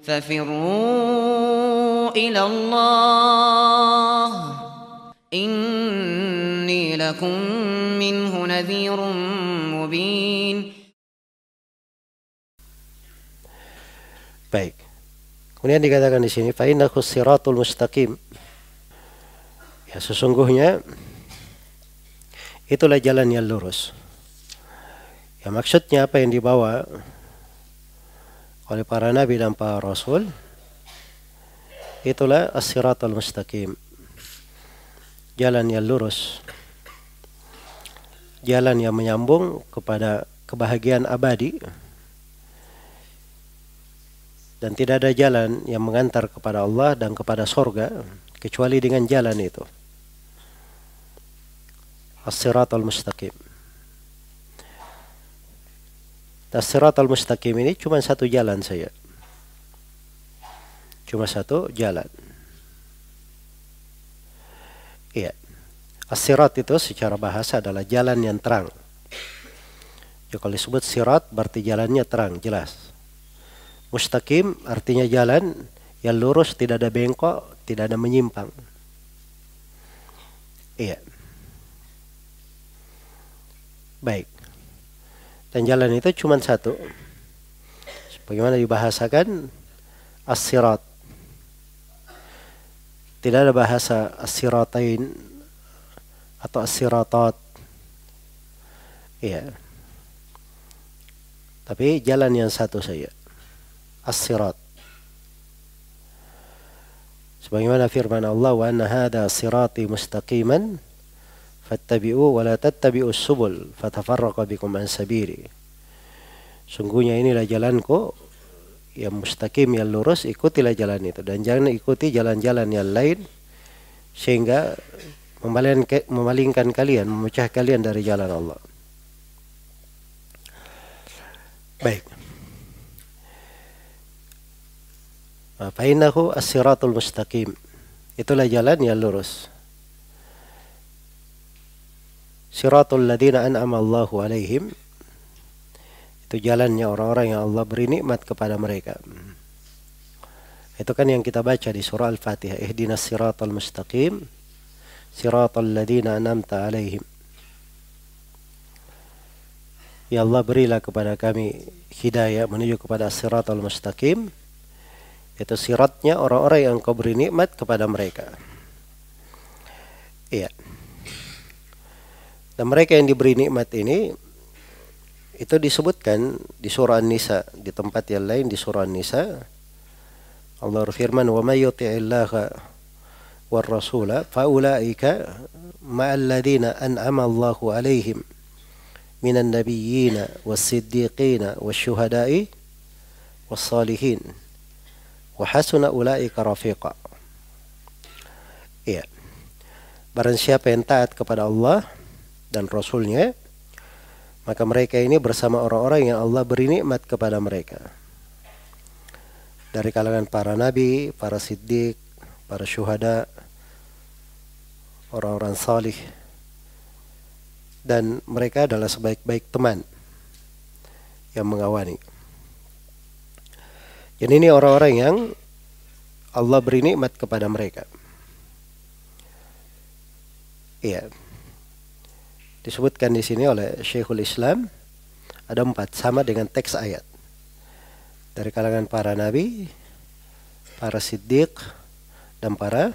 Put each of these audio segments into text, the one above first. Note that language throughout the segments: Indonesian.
ففروا إلى الله إني لكم منه نذير مبين. Baik. Kemudian dikatakan di sini fa innahu siratul mustaqim. Ya, sesungguhnya itulah jalan yang lurus. Ya, maksudnya apa yang dibawa oleh para nabi dan para rasul, itulah as-siratul mustaqim. Jalan yang lurus. Jalan yang menyambung kepada kebahagiaan abadi. Dan tidak ada jalan yang mengantar kepada Allah dan kepada surga kecuali dengan jalan itu. As-siratul mustaqim. As-siratul mustaqim ini cuma satu jalan saja. Cuma satu jalan. Iya. As-sirat itu secara bahasa adalah jalan yang terang. Jadi kalau disebut sirat berarti jalannya terang, jelas. Mustaqim artinya jalan yang lurus, tidak ada bengkok, tidak ada menyimpang. Iya. Baik. Dan jalan itu cuma satu. Bagaimana dibahasakan? As-sirat. Tidak ada bahasa as-siratain atau as-siratat. Iya. Tapi jalan yang satu saja. As-sirat. Sebagaimana firman Allah, wa anna hadha sirati mustaqiman fattabi'u wa la tattabi'u subul fatafarraqa bikum an sabili. Sungguhnya inilah jalanku yang mustaqim, yang lurus, ikutilah jalan itu dan jangan ikuti jalan-jalan yang lain sehingga memalingkan kalian, memecah kalian dari jalan Allah. Baik. Fainahu as-siratul mustaqim. Itulah jalan yang lurus. Siratul ladina an'ama Allahu alaihim. Itu jalannya orang-orang yang Allah beri nikmat kepada mereka. Itu kan yang kita baca di surah Al-Fatihah. Ihdinas siratal mustaqim. Siratal ladina an'amta alaihim. Ya Allah, berilah kepada kami hidayah menuju kepada siratal mustaqim. Itu siratnya orang-orang yang Kau beri nikmat kepada mereka. Iya. Dan mereka yang diberi nikmat ini itu disebutkan di surah An-Nisa, di tempat yang lain di surah An-Nisa Allah berfirman, "Wa may yuti'illaha war rasula fa ulaika ma'al ladzina an'ama Allahu 'alaihim minan nabiyyina was-siddiqina wasyuhada'i was-salihin wa hasuna ulaika rafiqa." Iya. Barang siapa yang taat kepada Allah dan Rasulnya, maka mereka ini bersama orang-orang yang Allah beri nikmat kepada mereka. Dari kalangan para nabi, para siddiq, para syuhada, orang-orang salih. Dan mereka adalah sebaik-baik teman yang mengawani. Jadi ini orang-orang yang Allah beri nikmat kepada mereka. Iya. Disebutkan di sini oleh Syekhul Islam ada 4 sama dengan teks ayat. Dari kalangan para nabi, para siddiq, dan para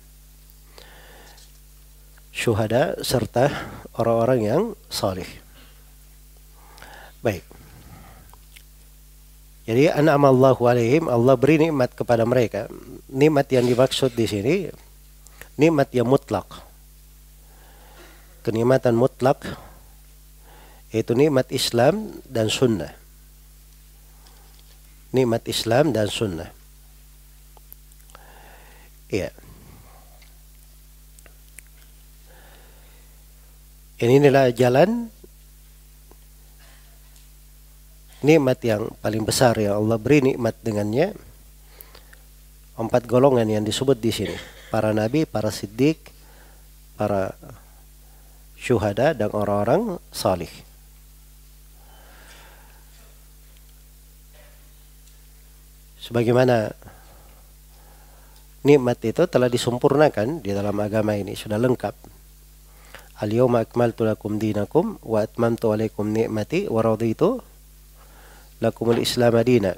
syuhada serta orang-orang yang salih. Baik. Jadi an'amallahu alaihim, Allah beri nikmat kepada mereka. Nikmat yang dimaksud di sini nikmat yang mutlak. Kenikmatan mutlak yaitu nikmat Islam dan sunnah. Nikmat Islam dan sunnah. Iya. Inilah jalan nikmat yang paling besar yang Allah beri nikmat dengannya. 4 golongan yang disebut di sini. Para nabi, para siddiq, para syuhada, dan orang-orang salih. Sebagaimana nikmat itu telah disempurnakan di dalam agama ini, sudah lengkap. Al-yawma akmaltu lakum dinakum wa atmamtu alaikum ni'mati wa raditu lakumul islam madina.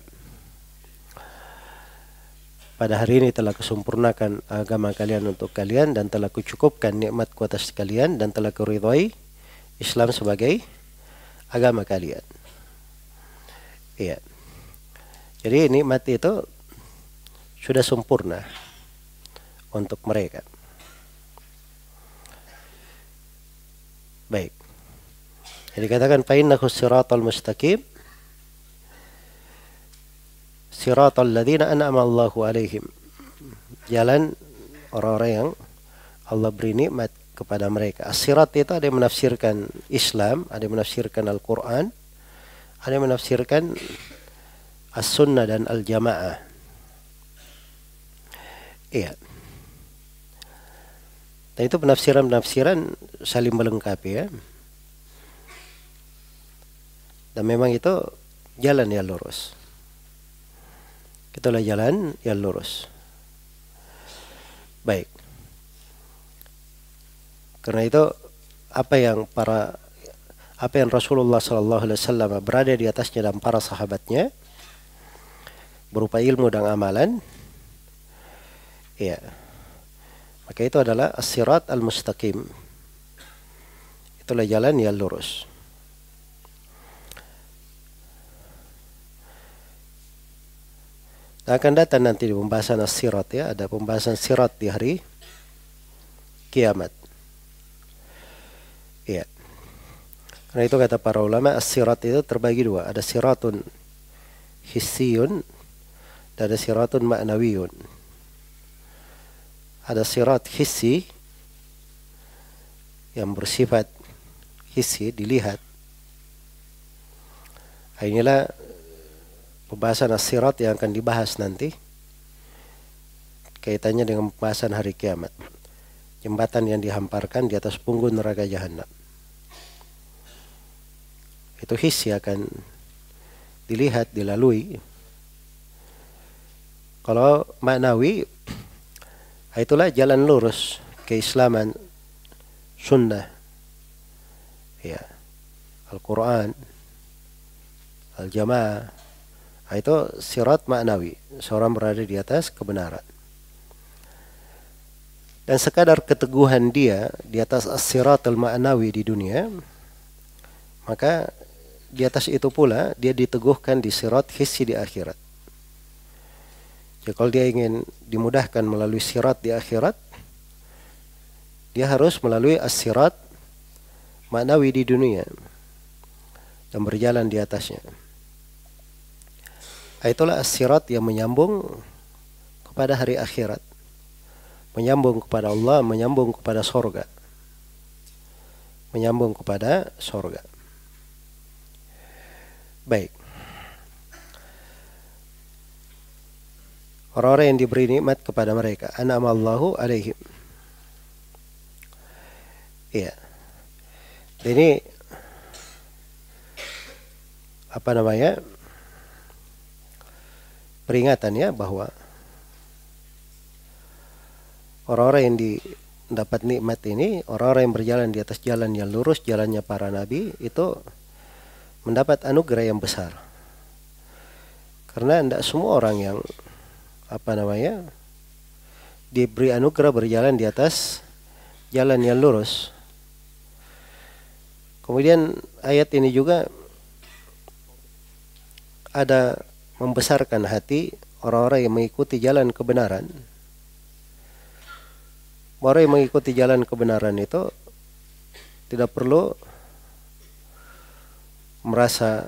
Pada hari ini telah kusempurnakan agama kalian untuk kalian dan telah kucukupkan nikmatku atas kalian dan telah kuridhai Islam sebagai agama kalian. Iya. Jadi nikmat itu sudah sempurna untuk mereka. Baik. Jadi katakan fa innahu siratal mustaqim siratal ladzina an'ama Allahu alaihim. Jalan orang-orang yang Allah beri nikmat kepada mereka. As-sirat itu ada yang menafsirkan Islam, ada yang menafsirkan Al-Quran, ada yang menafsirkan As-Sunnah dan Al-Jamaah. Iya. Dan itu penafsiran-penafsiran saling melengkapi ya. Dan memang itu jalan yang lurus. Itulah jalan yang lurus. Baik. Karena itu apa yang Rasulullah SAW berada di atasnya dan para sahabatnya berupa ilmu dan amalan, ya, maka itu adalah as-sirat al-mustaqim. Itulah jalan yang lurus. Dan akan datang nanti di pembahasan as-sirat ya, ada pembahasan sirat di hari kiamat. Ya. Karena itu kata para ulama as-sirat itu terbagi dua, ada siratun hissiyun dan ada siratun ma'nawiyun. Ada sirat hissi yang bersifat hissi, dilihat. Inilah pembahasan as-sirat yang akan dibahas nanti kaitannya dengan pembahasan hari kiamat. Jembatan yang dihamparkan di atas punggung neraka jahanam. Itu hissi akan dilihat, dilalui. Kalau maknawi, itulah jalan lurus keislaman, sunnah, ya, Al-Quran, Al-Jamaah. Itu sirat maknawi, seorang berada di atas kebenaran. Dan sekadar keteguhan dia di atas as-sirat al-ma'nawi di dunia, maka di atas itu pula dia diteguhkan di sirat hissi di akhirat. Jadi kalau dia ingin dimudahkan melalui sirat di akhirat, dia harus melalui as-sirat ma'nawi di dunia dan berjalan di atasnya. Itulah as-sirat yang menyambung kepada hari akhirat, menyambung kepada Allah, menyambung kepada sorga, menyambung kepada sorga. Baik. Orang-orang yang diberi nikmat kepada mereka, an'ama Allahu alaihim. Iya. Ini apa namanya? Peringatan ya bahwa orang-orang yang dapat nikmat ini, orang-orang yang berjalan di atas jalan yang lurus, jalannya para nabi, itu mendapat anugerah yang besar. Karena tidak semua orang yang diberi anugerah berjalan di atas jalan yang lurus. Kemudian ayat ini juga ada membesarkan hati orang-orang yang mengikuti jalan kebenaran. Orang yang mengikuti jalan kebenaran itu tidak perlu merasa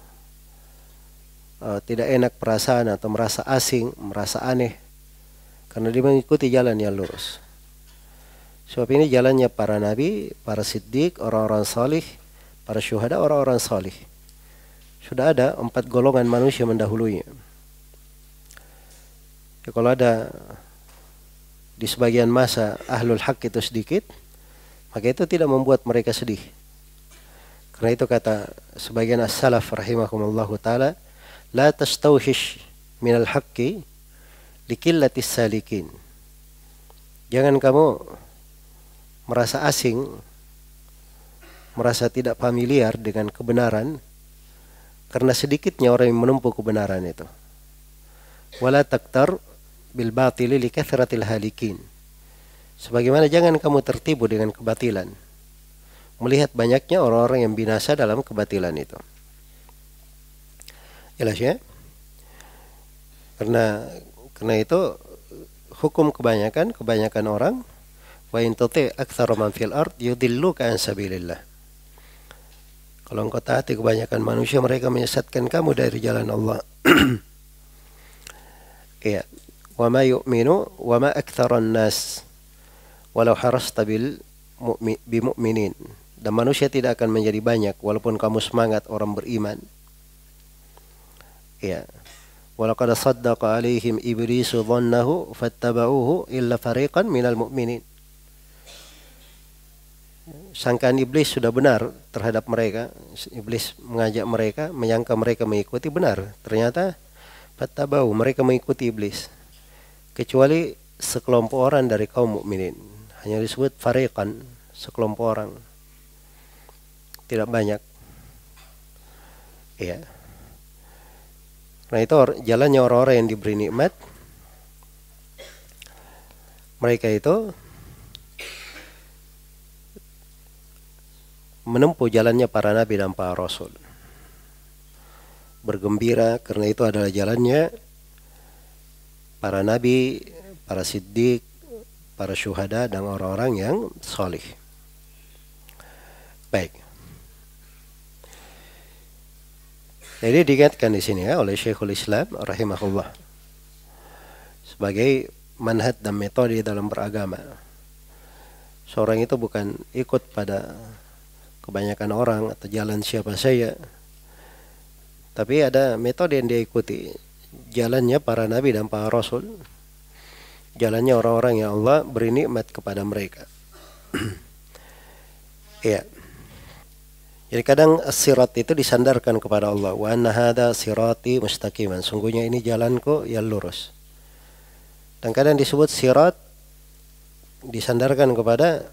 tidak enak perasaan atau merasa asing, merasa aneh, karena dia mengikuti jalan yang lurus. Sebab ini jalannya para nabi, para siddiq, orang-orang salih, para syuhada, orang-orang salih. Sudah ada 4 golongan manusia mendahulunya. Ya, kalau ada di sebagian masa ahlul haq itu sedikit, maka itu tidak membuat mereka sedih. Karena itu kata sebagian as-salaf rahimahumullahu ta'ala, la tastawhish minal haqqi liqillatis salikin. Jangan kamu merasa asing, merasa tidak familiar dengan kebenaran karena sedikitnya orang yang menempuh kebenaran itu. Wala taktar bil batili likathratil halikin. Sebagaimana jangan kamu tertipu dengan kebatilan, melihat banyaknya orang-orang yang binasa dalam kebatilan itu. Jelas ya? Karena itu hukum kebanyakan orang, wa in tuti aktsara man fil ard yudilluka an sabilillah. Kalau engkau taati kebanyakan manusia, mereka menyesatkan kamu dari jalan Allah. Ya, wa ma yu'minu wa ma aktsaran nas walau harasta bil mu'minin. Dan manusia tidak akan menjadi banyak walaupun kamu semangat orang beriman. Ya. Walaqad saddaqa alaihim iblisu dhannahu fattaba'uhu illa fariqan minal mu'minin. Sangkaan iblis sudah benar terhadap mereka. Iblis mengajak mereka, menyangka mereka mengikuti, benar. Ternyata fattaba'uhu, mereka mengikuti iblis. Kecuali sekelompok orang dari kaum mukminin. Hanya disebut fariqan, sekelompok orang. Tidak banyak. Ya. Nah itu jalannya orang-orang yang diberi nikmat. Mereka itu menempuh jalannya para nabi dan para rasul. Bergembira karena itu adalah jalannya para nabi, para siddiq, para syuhada dan orang-orang yang salih. Baik. Jadi diingatkan di sini ya oleh Syekhul Islam rahimahullah sebagai manhaj dan metode dalam beragama. Seorang itu bukan ikut pada kebanyakan orang atau jalan siapa saja, tapi ada metode yang dia ikuti. Jalannya para nabi dan para rasul, jalannya orang-orang yang Allah beri nikmat kepada mereka. Ya. Jadi kadang sirat itu disandarkan kepada Allah. Wa anna hadza sirati mustaqiman. Sungguhnya ini jalanku yang lurus. Dan kadang disebut sirat disandarkan kepada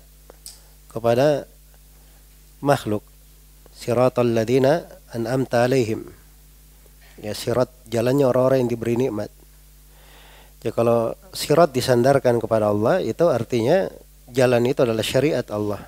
makhluk. Siratal ladzina an'amta alaihim. Ya, sirat jalannya orang-orang yang diberi nikmat. Jadi kalau sirat disandarkan kepada Allah, itu artinya jalan itu adalah syariat Allah.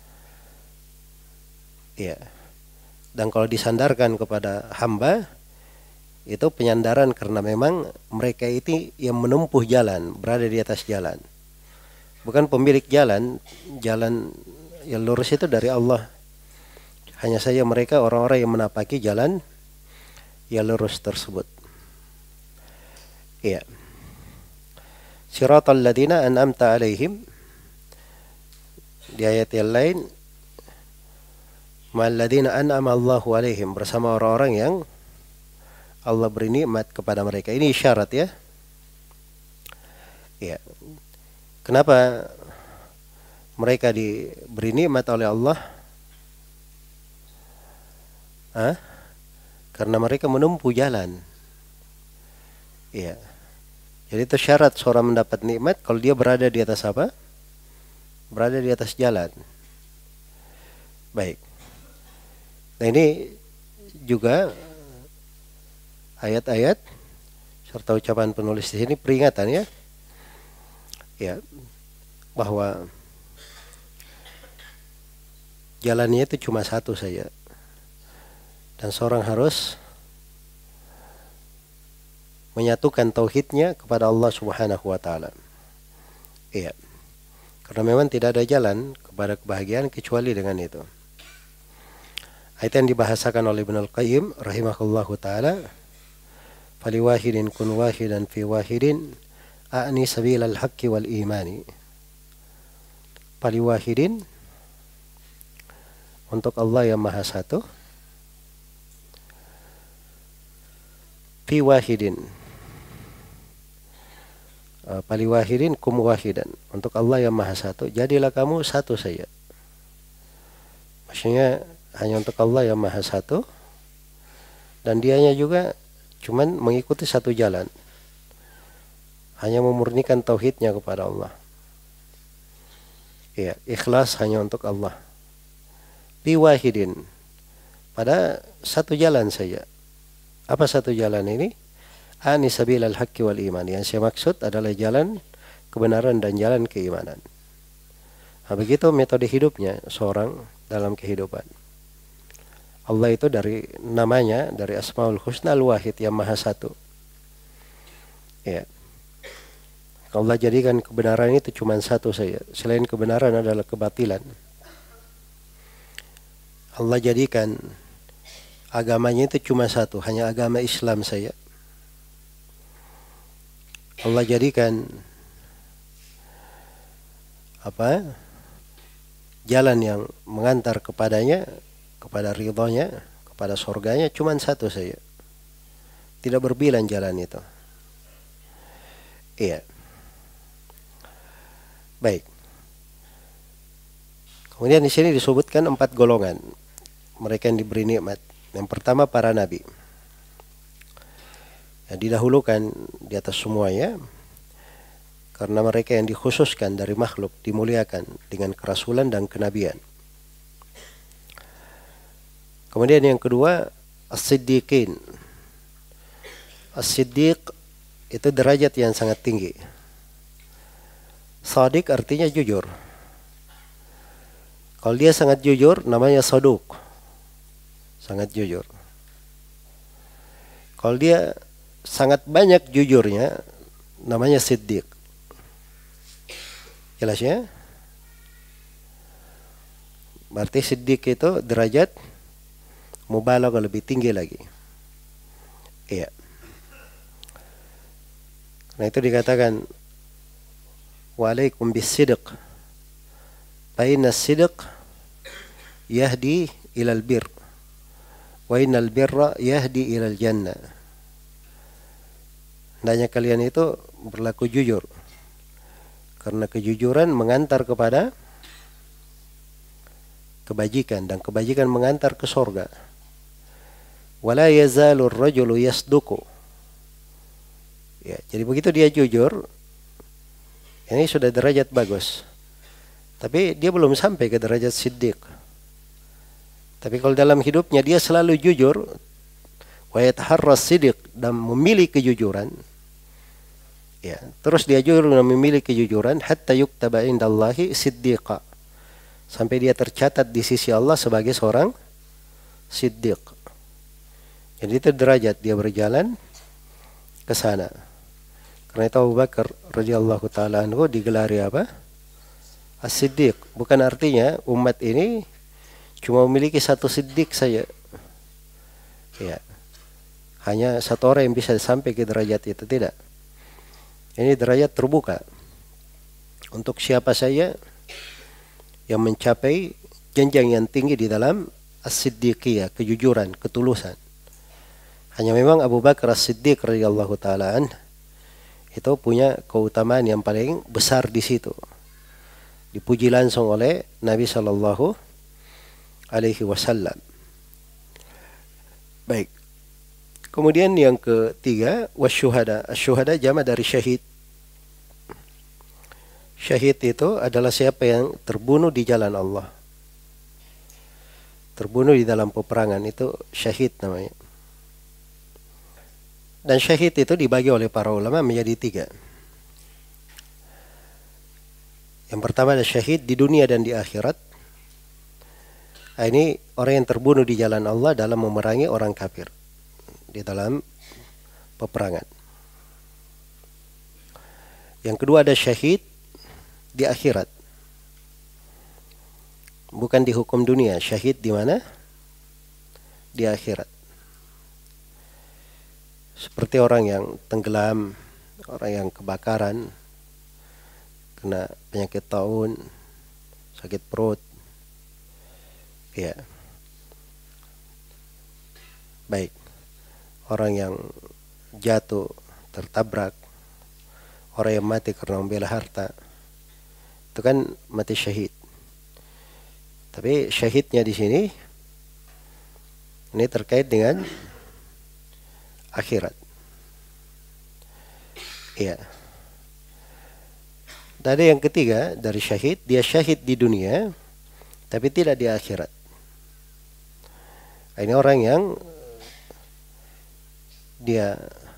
Ya. Dan kalau disandarkan kepada hamba, itu penyandaran karena memang mereka itu yang menempuh jalan, berada di atas jalan. Bukan pemilik jalan, jalan yang lurus itu dari Allah. Hanya saja mereka orang-orang yang menapaki jalan yang lurus tersebut. Iya. Siratal ladzina an'amta alaihim. Di ayat yang lain, ma'alladzina an'ama Allahu alaihim, bersama orang-orang yang Allah beri nikmat kepada mereka. Ini isyarat ya. Ya. Kenapa mereka diberi nikmat oleh Allah? Karena mereka menempuh jalan. Ya. Jadi itu syarat seorang mendapat nikmat kalau dia berada di atas apa? Berada di atas jalan. Baik. Nah ini juga ayat-ayat serta ucapan penulis di sini peringatan ya. Ya, bahwa jalannya itu cuma satu saja. Dan seorang harus menyatukan tauhidnya kepada Allah Subhanahu wa taala. Iya. Karena memang tidak ada jalan kepada kebahagiaan kecuali dengan itu. Ayat yang dibahasakan oleh Ibnu Al-Qayyim rahimahullahu taala, "Faliwahidin kun wahidan fi wahidin a'ni sabilal haqqi wal imani." Faliwahidin, untuk Allah yang Maha Satu, fi wahidin, faliwahidin kum wahidan, untuk Allah yang Maha Satu, jadilah kamu satu saja. Maksudnya hanya untuk Allah yang Maha Satu, dan dianya juga cuman mengikuti satu jalan, hanya memurnikan tauhidnya kepada Allah. Ya, ikhlas hanya untuk Allah. Biwahidin, pada satu jalan saja. Apa satu jalan ini? Ani sabilal haqqi wal iman. Yang saya maksud adalah jalan kebenaran dan jalan keimanan. Nah, begitu metode hidupnya seorang dalam kehidupan. Allah itu dari namanya, dari Asmaul Husna Al-Wahid, yang Maha Satu. Ya. Allah jadikan kebenaran itu cuma satu saja. Selain kebenaran adalah kebatilan. Allah jadikan agamanya itu cuma satu, hanya agama Islam saja. Allah jadikan jalan yang mengantar kepadanya, kepada ridhonya, kepada surganya cuma satu saja. Tidak berbilang jalan itu. Iya. Baik. Kemudian di sini disebutkan 4 golongan mereka yang diberi nikmat. Yang pertama para nabi. Yang didahulukan di atas semuanya karena mereka yang dikhususkan dari makhluk, dimuliakan dengan kerasulan dan kenabian. Kemudian yang kedua as-siddiqin. As-siddiq itu derajat yang sangat tinggi. Shadiq artinya jujur. Kalau dia sangat jujur namanya saduq. Sangat jujur. Kalau dia sangat banyak jujurnya namanya siddiq. Jelas ya? Berarti siddiq itu derajat mubalaghah, lebih tinggi lagi. Iya. Nah itu dikatakan wa'alaikum bis-sidq. Fa inna as-sidq yahdi ilal bir. Wa innal birra yahdi ilal jannah. Hendaknya kalian itu berlaku jujur. Karena kejujuran mengantar kepada kebajikan dan kebajikan mengantar ke surga. Wala yazalu ar-rajulu yasduqu. Ya, jadi begitu dia jujur, ini sudah derajat bagus. Tapi dia belum sampai ke derajat siddiq. Tapi kalau dalam hidupnya dia selalu jujur, wa yataharras siddiq, dan memilih kejujuran. Ya, terus dia jujur dan memilih kejujuran hatta yuktaba indallahi siddiqa. Sampai dia tercatat di sisi Allah sebagai seorang siddiq. Jadi itu derajat dia berjalan ke sana. Karena itu Abu Bakar radhiyallahu taala anhu digelari apa? As-Siddiq. Bukan artinya umat ini cuma memiliki satu siddiq saja. Ya. Hanya satu orang yang bisa sampai ke derajat itu, tidak. Ini derajat terbuka untuk siapa saja yang mencapai jenjang yang tinggi di dalam as-siddiqiyah, kejujuran, ketulusan. Hanya memang Abu Bakar As-Siddiq radhiyallahu taala anhu itu punya keutamaan yang paling besar di situ. Dipuji langsung oleh Nabi sallallahu alaihi wasallam. Baik. Kemudian yang ketiga wasyuhada. Asyuhada jamak dari syahid. Syahid itu adalah siapa yang terbunuh di jalan Allah. Terbunuh di dalam peperangan, itu syahid namanya. Dan syahid itu dibagi oleh para ulama menjadi 3. Yang pertama adalah syahid di dunia dan di akhirat. Ini orang yang terbunuh di jalan Allah dalam memerangi orang kafir di dalam peperangan. Yang kedua ada syahid di akhirat. Bukan di hukum dunia. Syahid di mana? Di akhirat. Seperti orang yang tenggelam, orang yang kebakaran, kena penyakit taun, sakit perut. Ya. Baik. Orang yang jatuh, tertabrak, orang yang mati karena membela harta, itu kan mati syahid. Tapi syahidnya di sini ini terkait dengan akhirat. Iya. Dan ada yang ketiga dari syahid, dia syahid di dunia tapi tidak di akhirat. Ini orang yang dia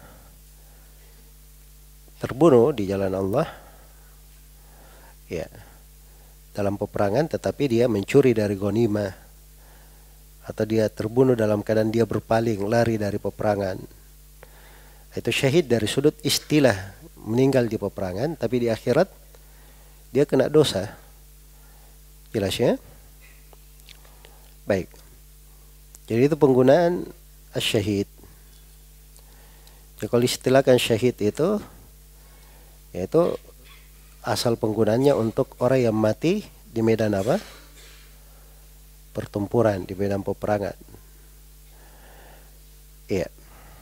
terbunuh di jalan Allah, ya, dalam peperangan, tetapi dia mencuri dari ghanimah, atau dia terbunuh dalam keadaan dia berpaling, lari dari peperangan. Itu syahid dari sudut istilah meninggal di peperangan, tapi di akhirat dia kena dosa. Jelas ya? Baik. Jadi itu penggunaan asyahid. Jadi kalau istilahkan syahid itu, yaitu asal penggunaannya untuk orang yang mati di medan apa? Pertempuran, di medan peperangan. Iya.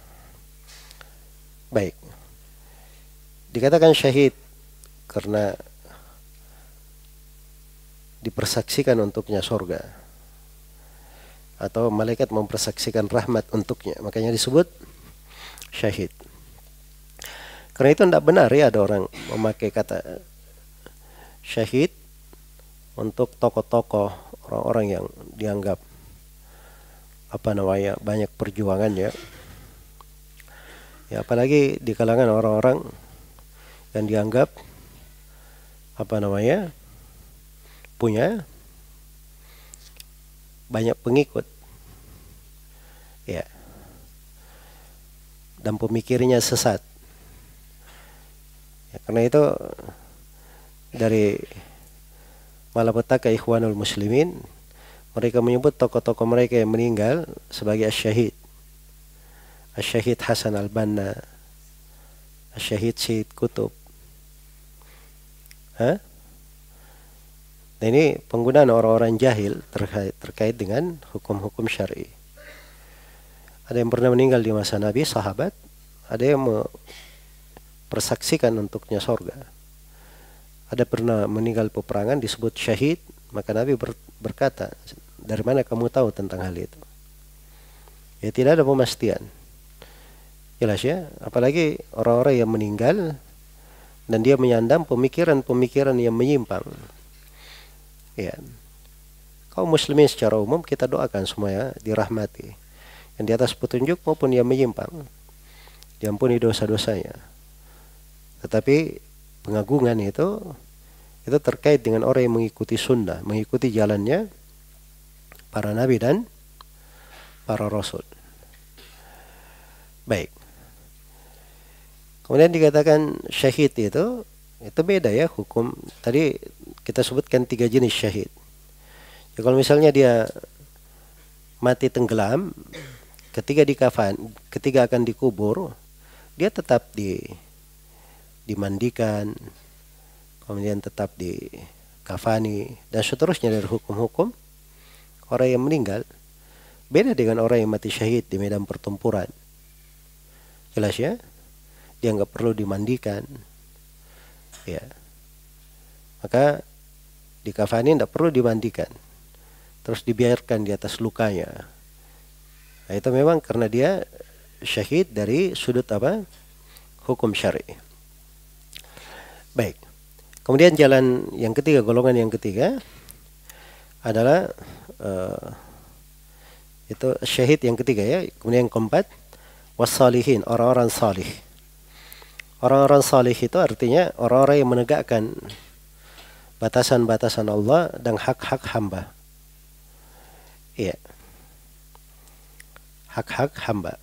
Baik. Dikatakan syahid karena dipersaksikan untuknya surga, atau malaikat mempersaksikan rahmat untuknya, makanya disebut syahid. Karena itu tidak benar ya ada orang memakai kata syahid untuk tokoh-tokoh, orang-orang yang dianggap banyak perjuangannya. Ya, apalagi di kalangan orang-orang yang dianggap punya banyak pengikut, ya, dan pemikirnya sesat. Ya, karena itu dari malapetaka Ikhwanul Muslimin, mereka menyebut tokoh-tokoh mereka yang meninggal sebagai asyahid. Asyahid Hasan al-Banna, asyahid Syed Qutb. Nah, ini penggunaan orang-orang jahil terkait dengan hukum-hukum syar'i. Ada yang pernah meninggal di masa Nabi, sahabat, ada yang persaksikan untuknya surga. Ada pernah meninggal peperangan disebut syahid, maka Nabi berkata, dari mana kamu tahu tentang hal itu? Ya, tidak ada pemastian. Jelas ya, apalagi orang-orang yang meninggal dan dia menyandang pemikiran-pemikiran yang menyimpang. Ya, kaum muslimin secara umum kita doakan semuanya dirahmati, yang di atas petunjuk maupun yang menyimpang, diampuni dosa-dosanya. Tetapi pengagungan itu terkait dengan orang yang mengikuti sunnah, mengikuti jalannya para nabi dan para rasul. Baik. Kemudian dikatakan syahid itu beda ya hukum. Tadi kita sebutkan 3 jenis syahid. Ya, kalau misalnya dia mati tenggelam, ketika akan dikubur, dia tetap dimandikan, kemudian tetap dikafani, dan seterusnya dari hukum-hukum orang yang meninggal. Beda dengan orang yang mati syahid di medan pertempuran. Jelas ya? Dia nggak perlu dimandikan. Ya. Maka dikafani tidak perlu dimandikan. Terus dibiarkan di atas lukanya. Nah, itu memang karena dia syahid dari sudut hukum syar'i. Baik. Kemudian jalan yang ketiga, golongan yang ketiga adalah itu syahid yang ketiga ya. Kemudian yang keempat, wassalihin, orang-orang salih. Orang-orang salih itu artinya orang-orang yang menegakkan batasan-batasan Allah dan hak-hak hamba. Iya. Hak-hak hamba.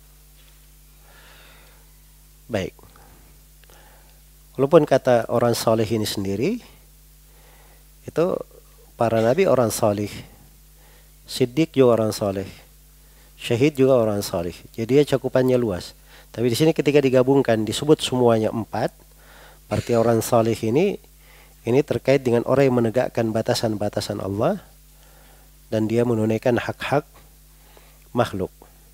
Baik. Walaupun kata orang salih ini sendiri, itu para nabi orang salih. Siddiq juga orang salih. Syahid juga orang salih. Jadi dia cakupannya luas. Tapi di sini ketika digabungkan disebut semuanya 4. Berarti orang salih ini terkait dengan orang yang menegakkan batasan-batasan Allah dan dia menunaikan hak-hak makhluk.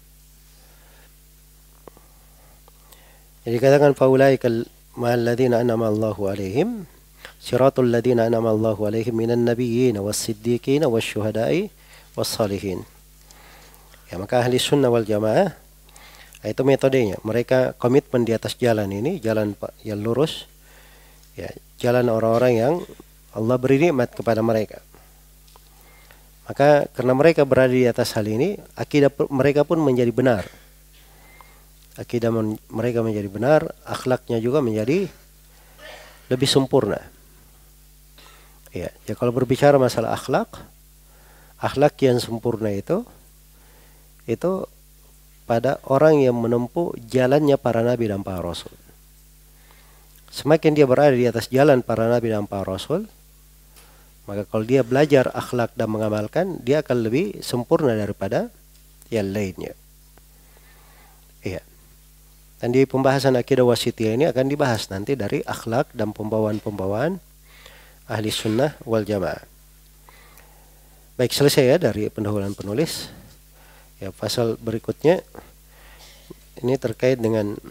Jadi katakan faulaikal ma'alladzina an'ama Allahu 'alaihim siratul ladzina an'ama Allahu 'alaihim minan nabiyyin was-siddiqin wasyuhada'i was-salihin. Ya, maka ahli sunnah wal jamaah Nah, itu metodenya. Mereka komitmen di atas jalan ini, jalan yang lurus, ya, jalan orang-orang yang Allah beri nikmat kepada mereka. Maka karena mereka berada di atas hal ini, akidah mereka pun menjadi benar. Akidah mereka menjadi benar, akhlaknya juga menjadi lebih sempurna. Ya, kalau berbicara masalah akhlak yang sempurna itu pada orang yang menempuh jalannya para nabi dan para rasul. Semakin dia berada di atas jalan para nabi dan para rasul, maka kalau dia belajar akhlak dan mengamalkan, dia akan lebih sempurna daripada yang lainnya. Iya. Dan di pembahasan akidah wasitiyah ini akan dibahas nanti dari akhlak dan pembawaan-pembawaan ahli sunnah wal jamaah. Baik, selesai ya dari pendahuluan penulis. Ya, pasal berikutnya ini terkait dengan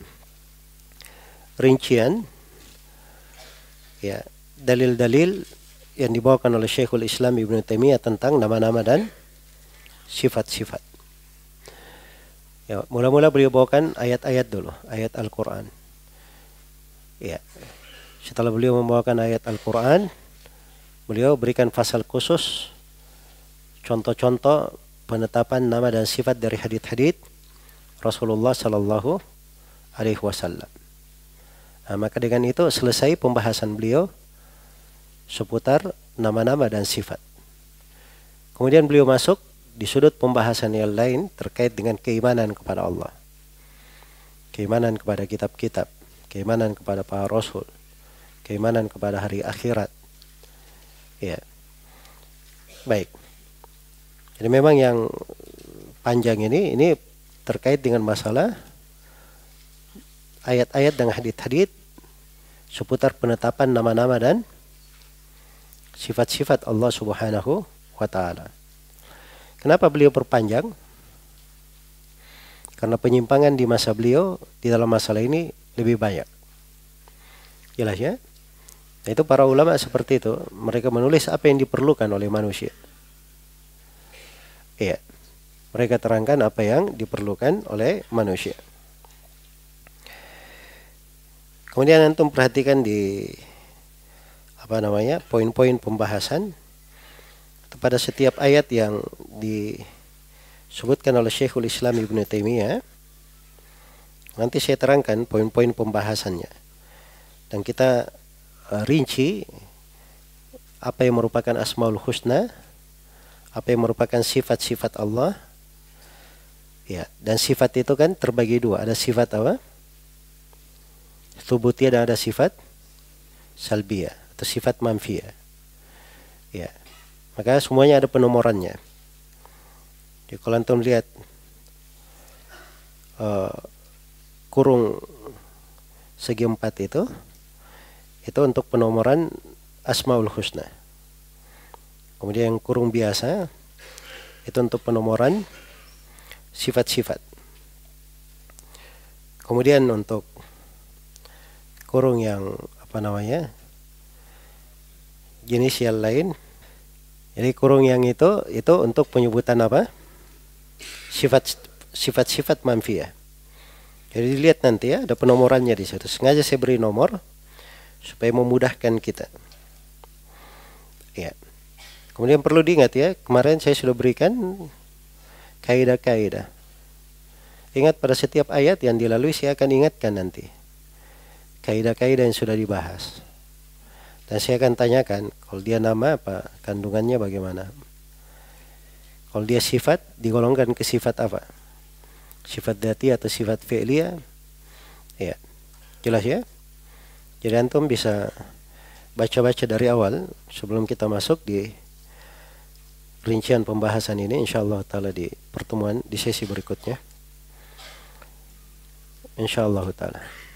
rincian ya dalil-dalil yang dibawakan oleh Syekhul Islam Ibnu Taimiyah tentang nama-nama dan sifat-sifat. Ya, mula-mula beliau bawakan ayat-ayat dulu, ayat Al-Qur'an. Ya. Setelah beliau membawakan ayat Al-Qur'an, beliau berikan fasal khusus contoh-contoh penetapan nama dan sifat dari hadits-hadits Rasulullah sallallahu alaihi wasallam. Nah, maka dengan itu selesai pembahasan beliau seputar nama-nama dan sifat. Kemudian beliau masuk di sudut pembahasan yang lain terkait dengan keimanan kepada Allah. Keimanan kepada kitab-kitab, keimanan kepada para rasul, keimanan kepada hari akhirat. Ya. Baik. Jadi memang yang panjang ini terkait dengan masalah ayat-ayat dan hadits-hadits seputar penetapan nama-nama dan sifat-sifat Allah Subhanahu wa taala. Kenapa beliau perpanjang? Karena penyimpangan di masa beliau di dalam masalah ini lebih banyak. Jelas ya? Nah, itu para ulama seperti itu, mereka menulis apa yang diperlukan oleh manusia. Iya. Mereka terangkan apa yang diperlukan oleh manusia. Kemudian antum perhatikan di poin-poin pembahasan pada setiap ayat yang disebutkan oleh Syekhul Islam Ibnu Taimiyah. Nanti saya terangkan poin-poin pembahasannya. Dan kita rinci apa yang merupakan Asmaul Husna, apa yang merupakan sifat-sifat Allah. Ya, dan sifat itu kan terbagi dua, ada sifat apa? Tsubutiyah dan ada sifat salbiyah atau sifat manfiyah. Ya. Maka semuanya ada penomorannya. Jadi kalau antum lihat kurung segi 4 itu untuk penomoran Asmaul Husna. Kemudian yang kurung biasa itu untuk penomoran sifat-sifat. Kemudian untuk kurung yang jenis yang lain. Jadi kurung yang itu untuk penyebutan apa? Sifat-sifat manfiyah. Jadi dilihat nanti ya, ada penomorannya di situ. Sengaja saya beri nomor supaya memudahkan kita. Ya. Kemudian perlu diingat ya, kemarin saya sudah berikan kaidah-kaidah. Ingat pada setiap ayat yang dilalui saya akan ingatkan nanti kaidah-kaidah yang sudah dibahas. Dan saya akan tanyakan, kalau dia nama apa, kandungannya bagaimana? Kalau dia sifat, digolongkan ke sifat apa? Sifat dzati atau sifat fi'liyah? Ya, jelas ya? Jadi antum bisa baca-baca dari awal sebelum kita masuk di rincian pembahasan ini, insyaallah taala di pertemuan di sesi berikutnya. Insyaallah taala.